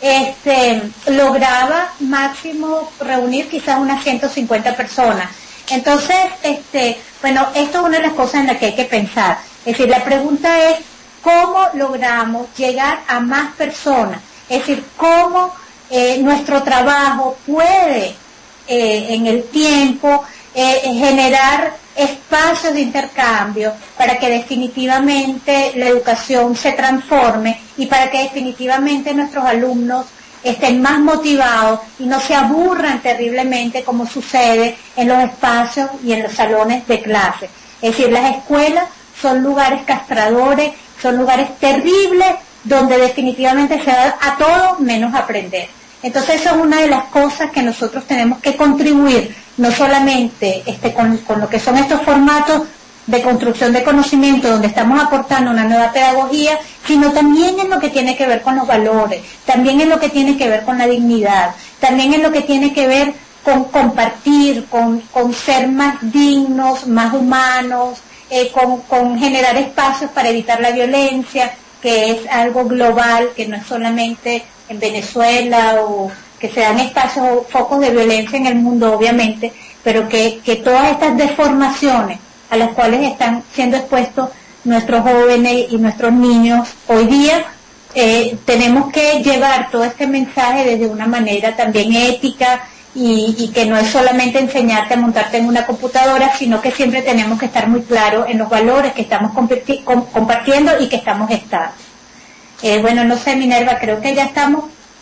lograba máximo reunir quizás unas 150 personas. Entonces, bueno, esto es una de las cosas en las que hay que pensar. Es decir, la pregunta es, ¿cómo logramos llegar a más personas? Es decir, ¿cómo nuestro trabajo puede en el tiempo generar espacios de intercambio para que definitivamente la educación se transforme y para que definitivamente nuestros alumnos estén más motivados y no se aburran terriblemente como sucede en los espacios y en los salones de clase? Es decir, las escuelas son lugares castradores, son lugares terribles donde definitivamente se da a todo menos aprender. Entonces eso es una de las cosas que nosotros tenemos que contribuir, no solamente con lo que son estos formatos de construcción de conocimiento, donde estamos aportando una nueva pedagogía, sino también en lo que tiene que ver con los valores, también en lo que tiene que ver con la dignidad, también en lo que tiene que ver con compartir, con ser más dignos, más humanos, con generar espacios para evitar la violencia, que es algo global, que no es solamente en Venezuela, o que se dan espacios o focos de violencia en el mundo, obviamente, pero que todas estas deformaciones a las cuales están siendo expuestos nuestros jóvenes y nuestros niños hoy día, tenemos que llevar todo este mensaje desde una manera también ética, y que no es solamente enseñarte a montarte en una computadora, sino que siempre tenemos que estar muy claros en los valores que estamos compartiendo y que estamos gestando. Bueno, no sé, Minerva, creo que ya estamos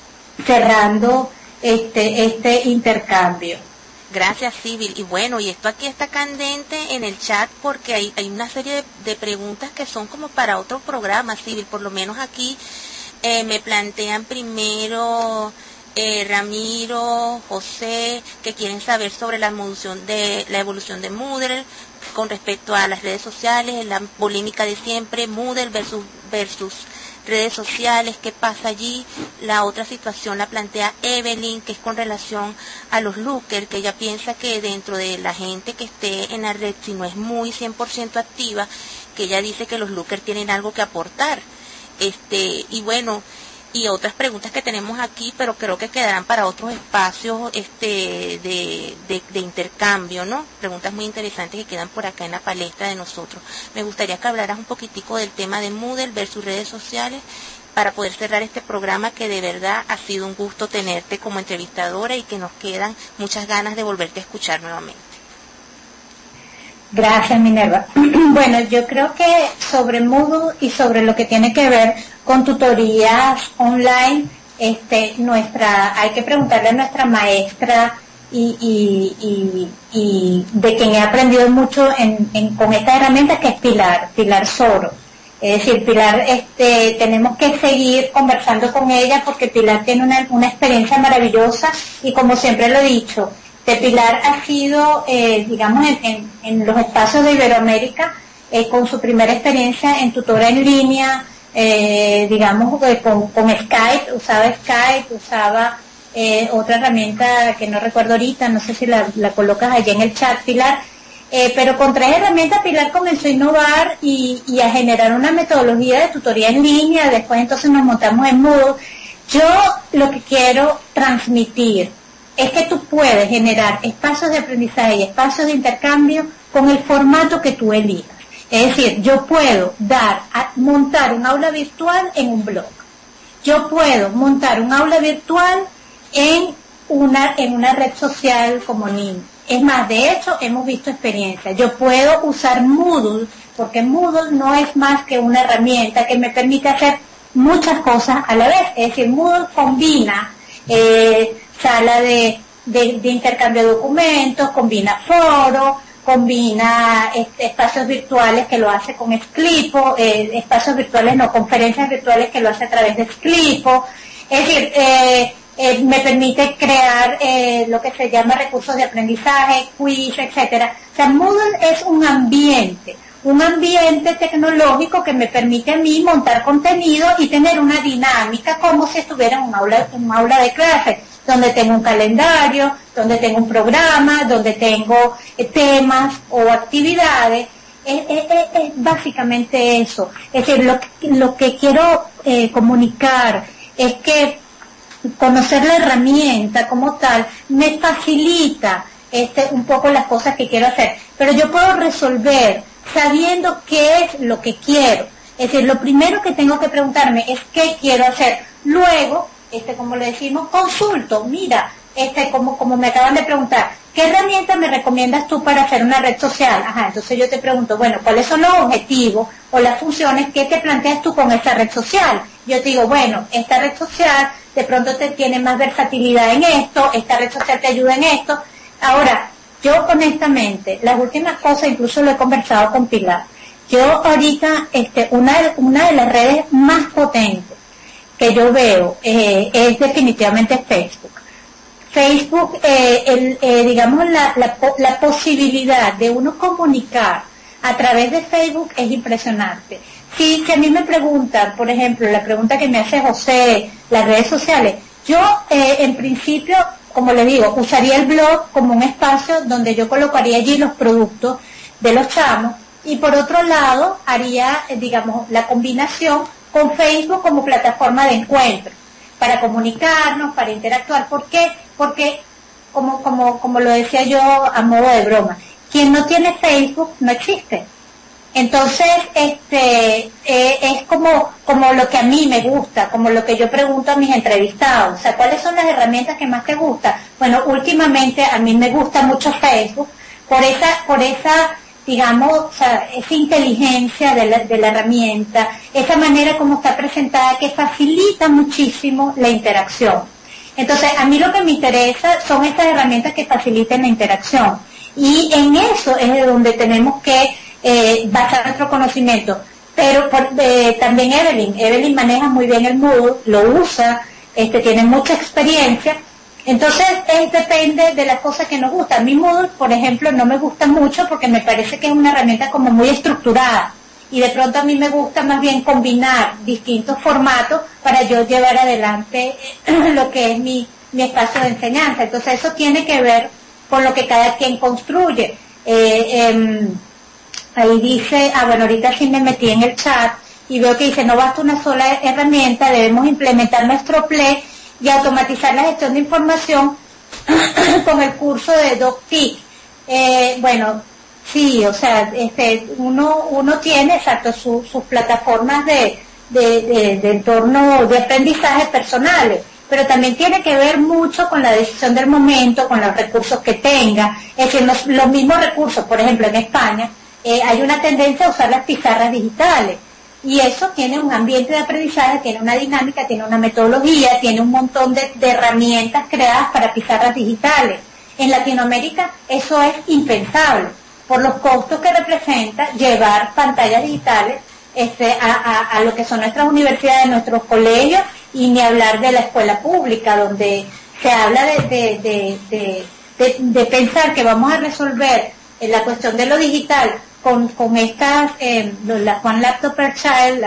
cerrando este intercambio. Gracias, Sibyl. Y bueno, y esto aquí está candente en el chat porque hay una serie de preguntas que son como para otro programa, Sibyl. Por lo menos aquí me plantean primero Ramiro, José, que quieren saber sobre la evolución de Moodle con respecto a las redes sociales, la polémica de siempre, Moodle versus redes sociales, qué pasa allí. La otra situación la plantea Evelyn, que es con relación a los lookers, que ella piensa que dentro de la gente que esté en la red, si no es muy 100% activa, que ella dice que los lookers tienen algo que aportar. Y bueno, y otras preguntas que tenemos aquí, pero creo que quedarán para otros espacios de intercambio, ¿no? Preguntas muy interesantes que quedan por acá en la palestra de nosotros. Me gustaría que hablaras un poquitico del tema de Moodle versus redes sociales para poder cerrar este programa, que de verdad ha sido un gusto tenerte como entrevistadora y que nos quedan muchas ganas de volverte a escuchar nuevamente. Gracias, Minerva. Bueno, yo creo que sobre Moodle y sobre lo que tiene que ver con tutorías online, hay que preguntarle a nuestra maestra y de quien he aprendido mucho con esta herramienta, que es Pilar Soro. Es decir, Pilar, tenemos que seguir conversando con ella porque Pilar tiene una experiencia maravillosa y, como siempre lo he dicho, de Pilar ha sido, digamos, en los espacios de Iberoamérica, con su primera experiencia en tutora en línea, digamos, con Skype, usaba otra herramienta que no recuerdo ahorita, no sé si la colocas allí en el chat, Pilar, pero con 3 herramientas Pilar comenzó a innovar y a generar una metodología de tutoría en línea. Después entonces nos montamos en Moodle. Yo lo que quiero transmitir es que tú puedes generar espacios de aprendizaje y espacios de intercambio con el formato que tú elijas. Es decir, yo puedo montar un aula virtual en un blog. Yo puedo montar un aula virtual en una red social como Nin. Es más, de hecho, hemos visto experiencias. Yo puedo usar Moodle, porque Moodle no es más que una herramienta que me permite hacer muchas cosas a la vez. Es decir, Moodle combina sala de intercambio de documentos, combina foro, combina espacios virtuales que lo hace con Sclipo, espacios virtuales, no, conferencias virtuales que lo hace a través de Sclipo. Es decir, me permite crear lo que se llama recursos de aprendizaje, quiz, etcétera. O sea, Moodle es un ambiente tecnológico que me permite a mí montar contenido y tener una dinámica como si estuviera en un aula de clase, donde tengo un calendario, donde tengo un programa, donde tengo temas o actividades. Es básicamente eso. Es decir, lo que quiero comunicar es que conocer la herramienta como tal me facilita un poco las cosas que quiero hacer, pero yo puedo resolver sabiendo qué es lo que quiero. Es decir, lo primero que tengo que preguntarme es qué quiero hacer. Luego, como le decimos, consulto. Mira, como me acaban de preguntar, ¿qué herramienta me recomiendas tú para hacer una red social? Ajá, entonces yo te pregunto, bueno, ¿cuáles son los objetivos o las funciones que te planteas tú con esa red social? Yo te digo, bueno, esta red social de pronto te tiene más versatilidad en esto, esta red social te ayuda en esto. Ahora, yo honestamente, las últimas cosas, incluso lo he conversado con Pilar, yo ahorita, una de las redes más potentes que yo veo es definitivamente Facebook. Facebook, digamos, la posibilidad de uno comunicar a través de Facebook es impresionante. Si a mí me preguntan, por ejemplo, la pregunta que me hace José, las redes sociales, yo en principio, como le digo, usaría el blog como un espacio donde yo colocaría allí los productos de los chamos y por otro lado haría, digamos, la combinación con Facebook como plataforma de encuentro para comunicarnos, para interactuar. ¿Por qué? Porque, como lo decía yo a modo de broma, quien no tiene Facebook no existe. Entonces, es como lo que a mí me gusta, como lo que yo pregunto a mis entrevistados. O sea, ¿cuáles son las herramientas que más te gustan? Bueno, últimamente a mí me gusta mucho Facebook por esa digamos, o sea, esa inteligencia de la herramienta, esa manera como está presentada que facilita muchísimo la interacción. Entonces, a mí lo que me interesa son estas herramientas que faciliten la interacción. Y en eso es de donde tenemos que basar nuestro conocimiento. Pero también Evelyn maneja muy bien el Moodle, lo usa, tiene mucha experiencia. Entonces, depende de las cosas que nos gustan. A mí Moodle, por ejemplo, no me gusta mucho porque me parece que es una herramienta como muy estructurada. Y de pronto a mí me gusta más bien combinar distintos formatos para yo llevar adelante lo que es mi espacio de enseñanza. Entonces, eso tiene que ver con lo que cada quien construye. Ahí dice, bueno, ahorita sí me metí en el chat y veo que dice, no basta una sola herramienta, debemos implementar nuestro PLE y automatizar la gestión de información con el curso de DocTIC. Bueno, sí, o sea, uno tiene, exacto, sus plataformas de entorno de aprendizaje personales, pero también tiene que ver mucho con la decisión del momento, con los recursos que tenga. Es decir, los mismos recursos, por ejemplo, en España, hay una tendencia a usar las pizarras digitales. Y eso tiene un ambiente de aprendizaje, tiene una dinámica, tiene una metodología, tiene un montón de herramientas creadas para pizarras digitales. En Latinoamérica eso es impensable, por los costos que representa llevar pantallas digitales a lo que son nuestras universidades, nuestros colegios, y ni hablar de la escuela pública, donde se habla de de pensar que vamos a resolver la cuestión de lo digital con estas, la One Laptop per Child,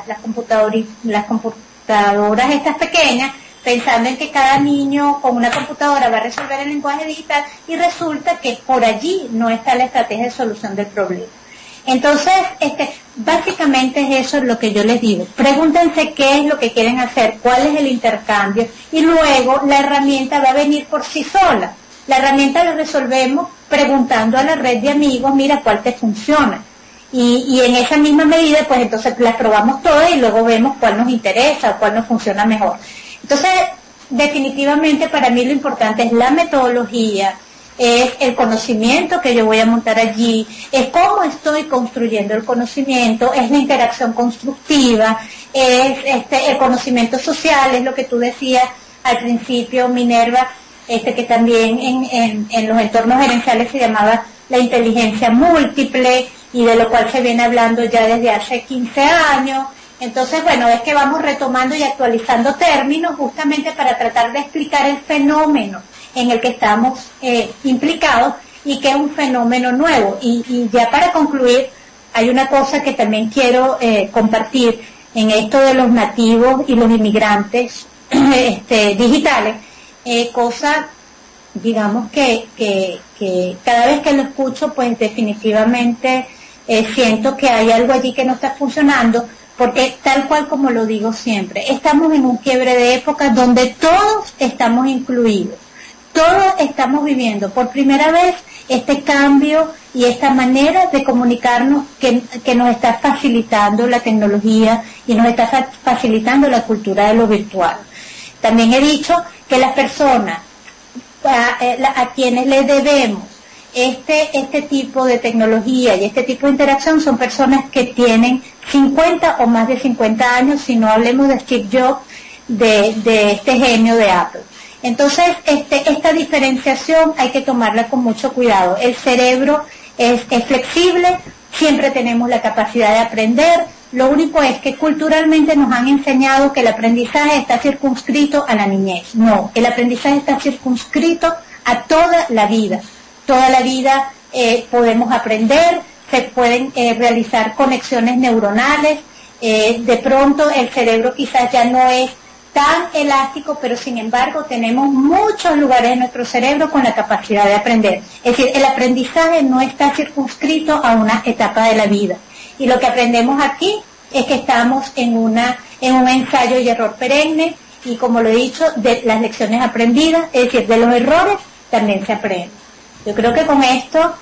las computadoras estas pequeñas, pensando en que cada niño con una computadora va a resolver el lenguaje digital, y resulta que por allí no está la estrategia de solución del problema. Entonces, básicamente es eso lo que yo les digo. Pregúntense qué es lo que quieren hacer, cuál es el intercambio, y luego la herramienta va a venir por sí sola. La herramienta la resolvemos preguntando a la red de amigos, mira, cuál te funciona. Y en esa misma medida, pues entonces las probamos todas y luego vemos cuál nos interesa, cuál nos funciona mejor. Entonces, definitivamente para mí lo importante es la metodología, es el conocimiento que yo voy a montar allí, es cómo estoy construyendo el conocimiento, es la interacción constructiva, es el conocimiento social, es lo que tú decías al principio, Minerva, que también en los entornos gerenciales se llamaba la inteligencia múltiple, y de lo cual se viene hablando ya desde hace 15 años. Entonces, bueno, es que vamos retomando y actualizando términos justamente para tratar de explicar el fenómeno en el que estamos implicados, y que es un fenómeno nuevo. Y ya para concluir, hay una cosa que también quiero compartir en esto de los nativos y los inmigrantes digitales, cosa, digamos que cada vez que lo escucho, pues definitivamente siento que hay algo allí que no está funcionando, porque tal cual como lo digo siempre, estamos en un quiebre de época donde todos estamos incluidos, todos estamos viviendo por primera vez este cambio y esta manera de comunicarnos que nos está facilitando la tecnología y nos está facilitando la cultura de lo virtual. También he dicho que las personas a quienes les debemos este tipo de tecnología y este tipo de interacción son personas que tienen 50 o más de 50 años, si no hablemos de Steve Jobs, de este genio de Apple. Entonces, esta diferenciación hay que tomarla con mucho cuidado. El cerebro es flexible, siempre tenemos la capacidad de aprender. Lo único es que culturalmente nos han enseñado que el aprendizaje está circunscrito a la niñez. No, el aprendizaje está circunscrito a toda la vida. Toda la vida podemos aprender, se pueden realizar conexiones neuronales. De pronto el cerebro quizás ya no es tan elástico, pero sin embargo tenemos muchos lugares en nuestro cerebro con la capacidad de aprender. Es decir, el aprendizaje no está circunscrito a una etapa de la vida. Y lo que aprendemos aquí es que estamos en un ensayo y error perenne, y como lo he dicho, de las lecciones aprendidas, es decir, de los errores también se aprende. Yo creo que con esto,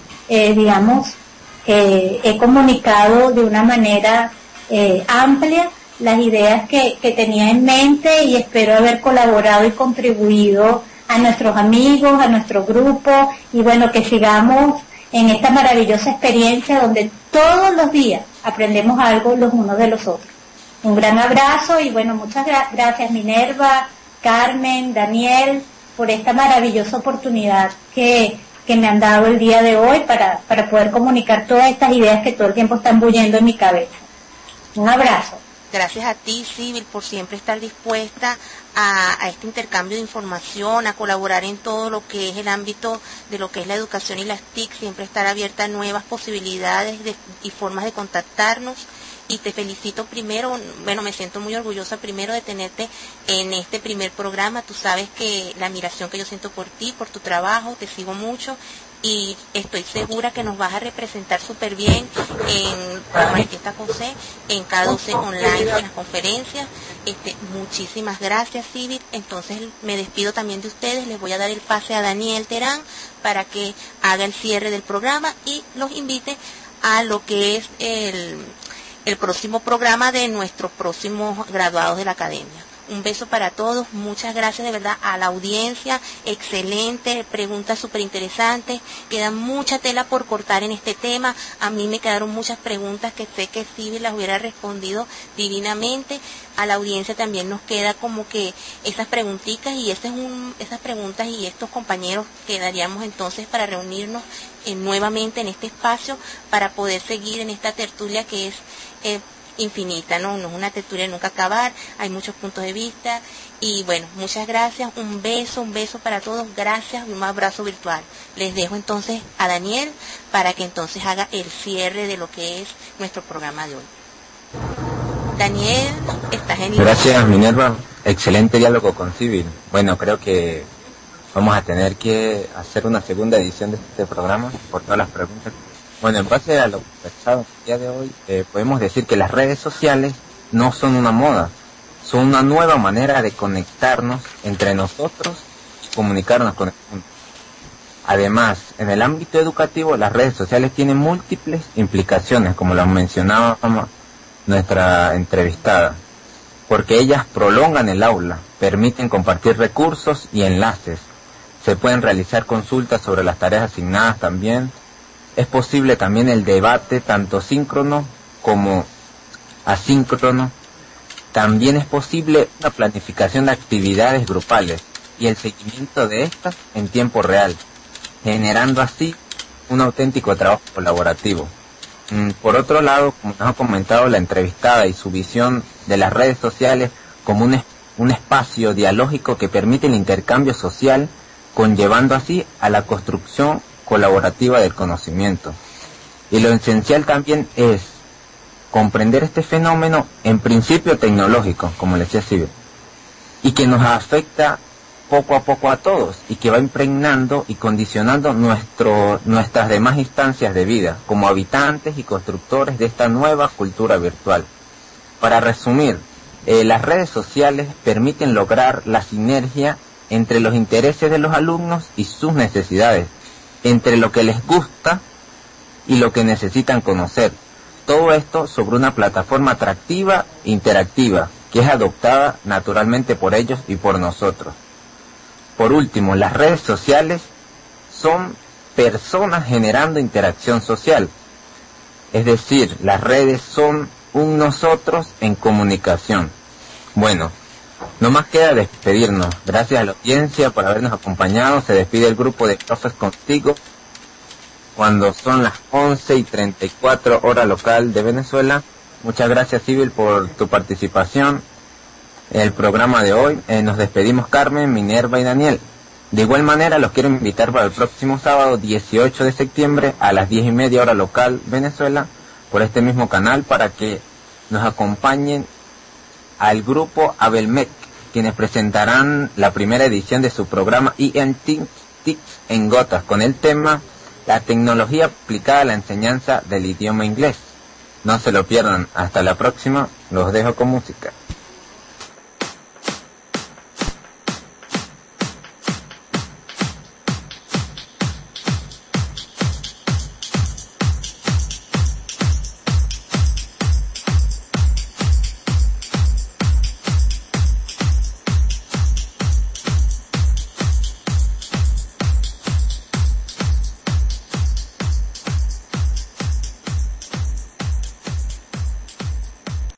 he comunicado de una manera amplia las ideas que tenía en mente, y espero haber colaborado y contribuido a nuestros amigos, a nuestro grupo, y bueno, que sigamos en esta maravillosa experiencia donde todos los días aprendemos algo los unos de los otros. Un gran abrazo y bueno, muchas gracias Minerva, Carmen, Daniel, por esta maravillosa oportunidad que me han dado el día de hoy para poder comunicar todas estas ideas que todo el tiempo están bullendo en mi cabeza. Un abrazo. Gracias a ti, Sibyl, por siempre estar dispuesta a este intercambio de información, a colaborar en todo lo que es el ámbito de lo que es la educación y las TIC, siempre estar abierta a nuevas posibilidades y formas de contactarnos. Y te felicito primero, bueno, me siento muy orgullosa primero de tenerte en este primer programa. Tú sabes que la admiración que yo siento por ti, por tu trabajo, te sigo mucho, y estoy segura que nos vas a representar súper bien en Manifiesta José, en K12 online, en las conferencias. Muchísimas gracias, Sibyl. Entonces me despido también de ustedes, les voy a dar el pase a Daniel Terán para que haga el cierre del programa y los invite a lo que es el próximo programa de nuestros próximos graduados de la academia. Un beso para todos, muchas gracias de verdad a la audiencia, excelente, preguntas súper interesantes, queda mucha tela por cortar en este tema. A mí me quedaron muchas preguntas que sé que Sibyl las hubiera respondido divinamente. A la audiencia también nos queda como que esas preguntitas, y esas preguntas y estos compañeros quedaríamos entonces para reunirnos nuevamente en este espacio para poder seguir en esta tertulia que es infinita, ¿no? No es una tertulia de nunca acabar, hay muchos puntos de vista. Y bueno, muchas gracias, un beso para todos, gracias y un abrazo virtual. Les dejo entonces a Daniel para que entonces haga el cierre de lo que es nuestro programa de hoy. Daniel, estás en línea. Gracias, Minerva. Excelente diálogo con Civil. Bueno, creo que vamos a tener que hacer una segunda edición de este programa por todas las preguntas. Bueno, en base a lo conversado el día de hoy, podemos decir que las redes sociales no son una moda, son una nueva manera de conectarnos entre nosotros y comunicarnos con el mundo. Además, en el ámbito educativo, las redes sociales tienen múltiples implicaciones, como lo mencionaba nuestra entrevistada, porque ellas prolongan el aula, permiten compartir recursos y enlaces, se pueden realizar consultas sobre las tareas asignadas también, es posible también el debate tanto síncrono como asíncrono, también es posible una planificación de actividades grupales y el seguimiento de estas en tiempo real, generando así un auténtico trabajo colaborativo. Por otro lado, como nos ha comentado la entrevistada y su visión de las redes sociales como un espacio dialógico que permite el intercambio social, conllevando así a la construcción colaborativa del conocimiento. Y lo esencial también es comprender este fenómeno en principio tecnológico, como le decía Silvia, y que nos afecta poco a poco a todos y que va impregnando y condicionando nuestras demás instancias de vida como habitantes y constructores de esta nueva cultura virtual. Para resumir, las redes sociales permiten lograr la sinergia entre los intereses de los alumnos y sus necesidades, entre lo que les gusta y lo que necesitan conocer. Todo esto sobre una plataforma atractiva e interactiva que es adoptada naturalmente por ellos y por nosotros. Por último, las redes sociales son personas generando interacción social. Es decir, las redes son un nosotros en comunicación. Bueno, no más queda despedirnos. Gracias a la audiencia por habernos acompañado. Se despide el grupo de Profes Contigo cuando son las 11:34 hora local de Venezuela. Muchas gracias, Civil, por tu participación en el programa de hoy. Nos despedimos Carmen, Minerva y Daniel. De igual manera los quiero invitar para el próximo sábado 18 de septiembre a las 10:30 hora local Venezuela por este mismo canal para que nos acompañen al grupo Abelmec, quienes presentarán la primera edición de su programa ENT Tics en Gotas con el tema La tecnología aplicada a la enseñanza del idioma inglés. No se lo pierdan. Hasta la próxima. Los dejo con música.